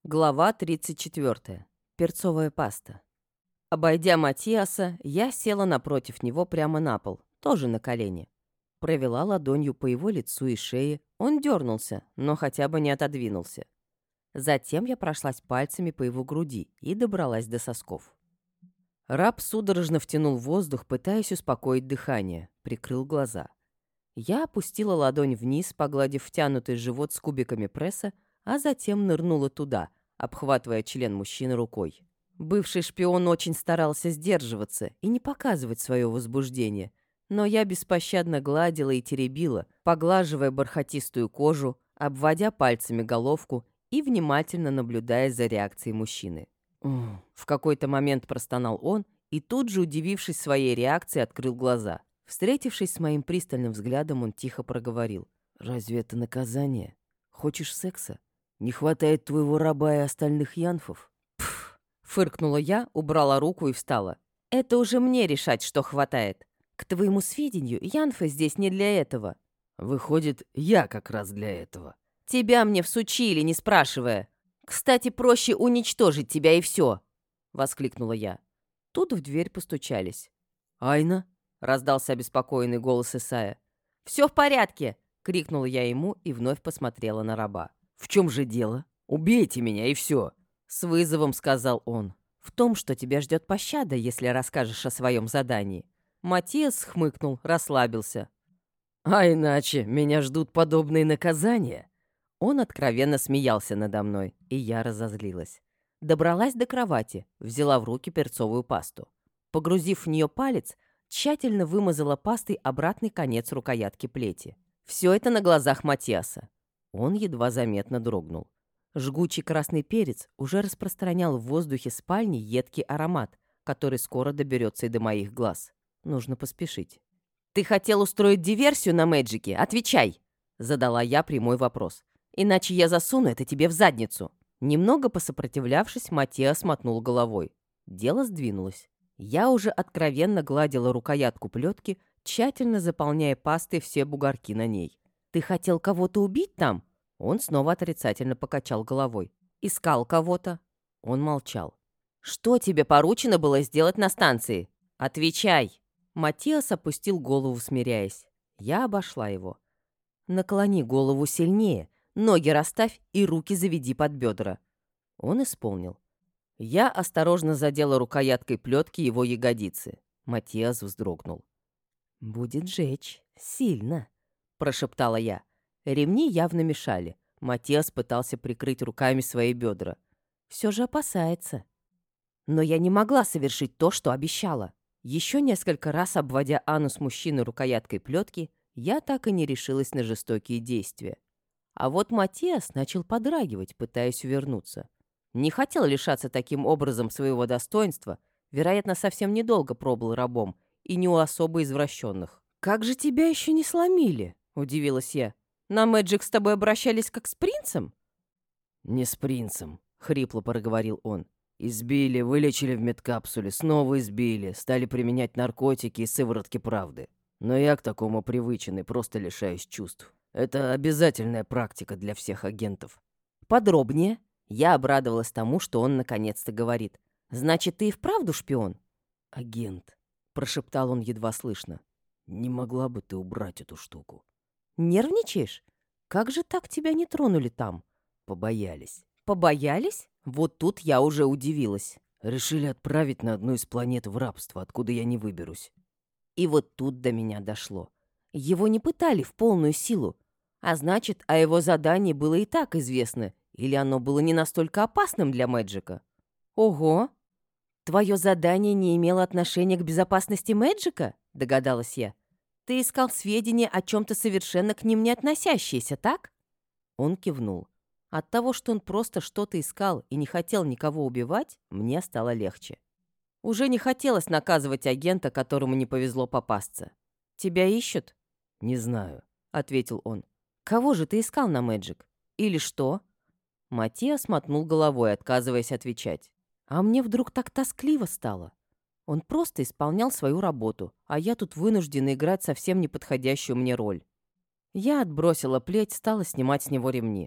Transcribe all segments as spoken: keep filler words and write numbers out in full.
Глава тридцать четвёртая. Перцовая паста. Обойдя Матиаса, я села напротив него прямо на пол, тоже на колени. Провела ладонью по его лицу и шее. Он дернулся, но хотя бы не отодвинулся. Затем я прошлась пальцами по его груди и добралась до сосков. Раб судорожно втянул воздух, пытаясь успокоить дыхание, прикрыл глаза. Я опустила ладонь вниз, погладив втянутый живот с кубиками пресса, а затем нырнула туда, обхватывая член мужчины рукой. Бывший шпион очень старался сдерживаться и не показывать свое возбуждение, но я беспощадно гладила и теребила, поглаживая бархатистую кожу, обводя пальцами головку и внимательно наблюдая за реакцией мужчины. В какой-то момент простонал он и тут же, удивившись своей реакции, открыл глаза. Встретившись с моим пристальным взглядом, он тихо проговорил. «Разве это наказание? Хочешь секса? Не хватает твоего раба и остальных янфов?» «Пф!» — фыркнула я, убрала руку и встала. «Это уже мне решать, что хватает. К твоему сведению, янфы здесь не для этого». «Выходит, я как раз для этого». «Тебя мне всучили, не спрашивая. Кстати, проще уничтожить тебя и все!» — воскликнула я. Тут в дверь постучались. «Айна?» — раздался обеспокоенный голос Исая. «Все в порядке!» — крикнула я ему и вновь посмотрела на раба. «В чем же дело? Убейте меня, и все!» — с вызовом сказал он. «В том, что тебя ждет пощада, если расскажешь о своем задании». Матиас хмыкнул, расслабился. «А иначе меня ждут подобные наказания?» Он откровенно смеялся надо мной, и я разозлилась. Добралась до кровати, взяла в руки перцовую пасту. Погрузив в нее палец, тщательно вымазала пастой обратный конец рукоятки плети. Все это на глазах Матиаса. Он едва заметно дрогнул. Жгучий красный перец уже распространял в воздухе спальни едкий аромат, который скоро доберется и до моих глаз. Нужно поспешить. «Ты хотел устроить диверсию на Мэджике? Отвечай!» Задала я прямой вопрос. «Иначе я засуну это тебе в задницу». Немного посопротивлявшись, Матиас мотнул головой. Дело сдвинулось. Я уже откровенно гладила рукоятку плетки, тщательно заполняя пастой все бугорки на ней. «Ты хотел кого-то убить там?» Он снова отрицательно покачал головой. «Искал кого-то?» Он молчал. «Что тебе поручено было сделать на станции? Отвечай!» Матиас опустил голову, смиряясь. Я обошла его. «Наклони голову сильнее, ноги расставь и руки заведи под бедра». Он исполнил. Я осторожно задела рукояткой плетки его ягодицы. Матиас вздрогнул. «Будет жечь. Сильно», — прошептала я. Ремни явно мешали. Матиас пытался прикрыть руками свои бедра. Все же опасается. Но я не могла совершить то, что обещала. Еще несколько раз обводя анус мужчины рукояткой плетки, я так и не решилась на жестокие действия. А вот Матиас начал подрагивать, пытаясь увернуться. Не хотел лишаться таким образом своего достоинства, вероятно, совсем недолго пробыл рабом, и не у особо извращенных. «Как же тебя еще не сломили?» — удивилась я. «На Мэджик с тобой обращались как с принцем?» «Не с принцем», — хрипло проговорил он. «Избили, вылечили в медкапсуле, снова избили, стали применять наркотики и сыворотки правды. Но я к такому привычен и просто лишаюсь чувств. Это обязательная практика для всех агентов». «Подробнее?» Я обрадовалась тому, что он наконец-то говорит. «Значит, ты и вправду шпион?» «Агент», — прошептал он едва слышно. «Не могла бы ты убрать эту штуку?» «Нервничаешь? Как же так тебя не тронули там?» «Побоялись». «Побоялись?» Вот тут я уже удивилась. «Решили отправить на одну из планет в рабство, откуда я не выберусь». И вот тут до меня дошло. Его не пытали в полную силу. А значит, о его задании было и так известно. Или оно было не настолько опасным для Мэджика? Ого! Твое задание не имело отношения к безопасности Мэджика? Догадалась я. Ты искал сведения о чем-то совершенно к ним не относящиеся, так? Он кивнул. От того, что он просто что-то искал и не хотел никого убивать, мне стало легче. Уже не хотелось наказывать агента, которому не повезло попасться. «Тебя ищут?» «Не знаю», — ответил он. «Кого же ты искал на Мэджик? Или что?» Матиас мотнул головой, отказываясь отвечать. А мне вдруг так тоскливо стало. Он просто исполнял свою работу, а я тут вынуждена играть совсем неподходящую мне роль. Я отбросила плеть, стала снимать с него ремни.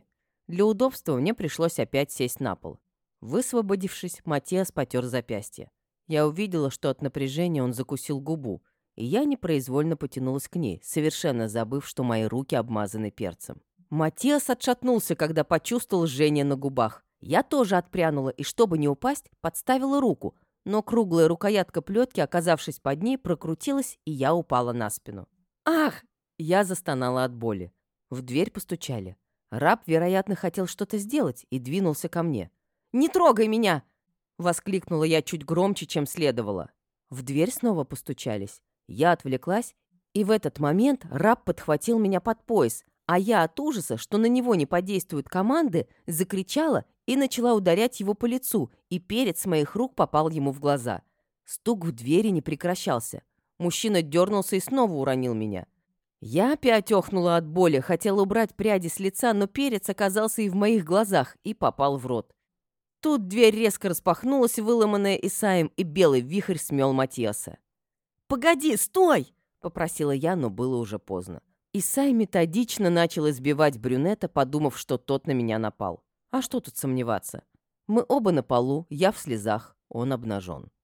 Для удобства мне пришлось опять сесть на пол. Высвободившись, Матиас потер запястье. Я увидела, что от напряжения он закусил губу, и я непроизвольно потянулась к ней, совершенно забыв, что мои руки обмазаны перцем. Матиас отшатнулся, когда почувствовал жжение на губах. Я тоже отпрянула и, чтобы не упасть, подставила руку, но круглая рукоятка плетки, оказавшись под ней, прокрутилась, и я упала на спину. «Ах!» Я застонала от боли. В дверь постучали. Раб, вероятно, хотел что-то сделать и двинулся ко мне. «Не трогай меня!» — воскликнула я чуть громче, чем следовало. В дверь снова постучались. Я отвлеклась, и в этот момент раб подхватил меня под пояс, а я от ужаса, что на него не подействуют команды, закричала и начала ударять его по лицу, и перец с моих рук попал ему в глаза. Стук в двери не прекращался. Мужчина дернулся и снова уронил меня. Я опять охнула от боли, хотела убрать пряди с лица, но перец оказался и в моих глазах и попал в рот. Тут дверь резко распахнулась, выломанная Исаем, и белый вихрь смел Матиаса. «Погоди, стой!» — попросила я, но было уже поздно. Исай методично начал избивать брюнета, подумав, что тот на меня напал. А что тут сомневаться? Мы оба на полу, я в слезах, он обнажен.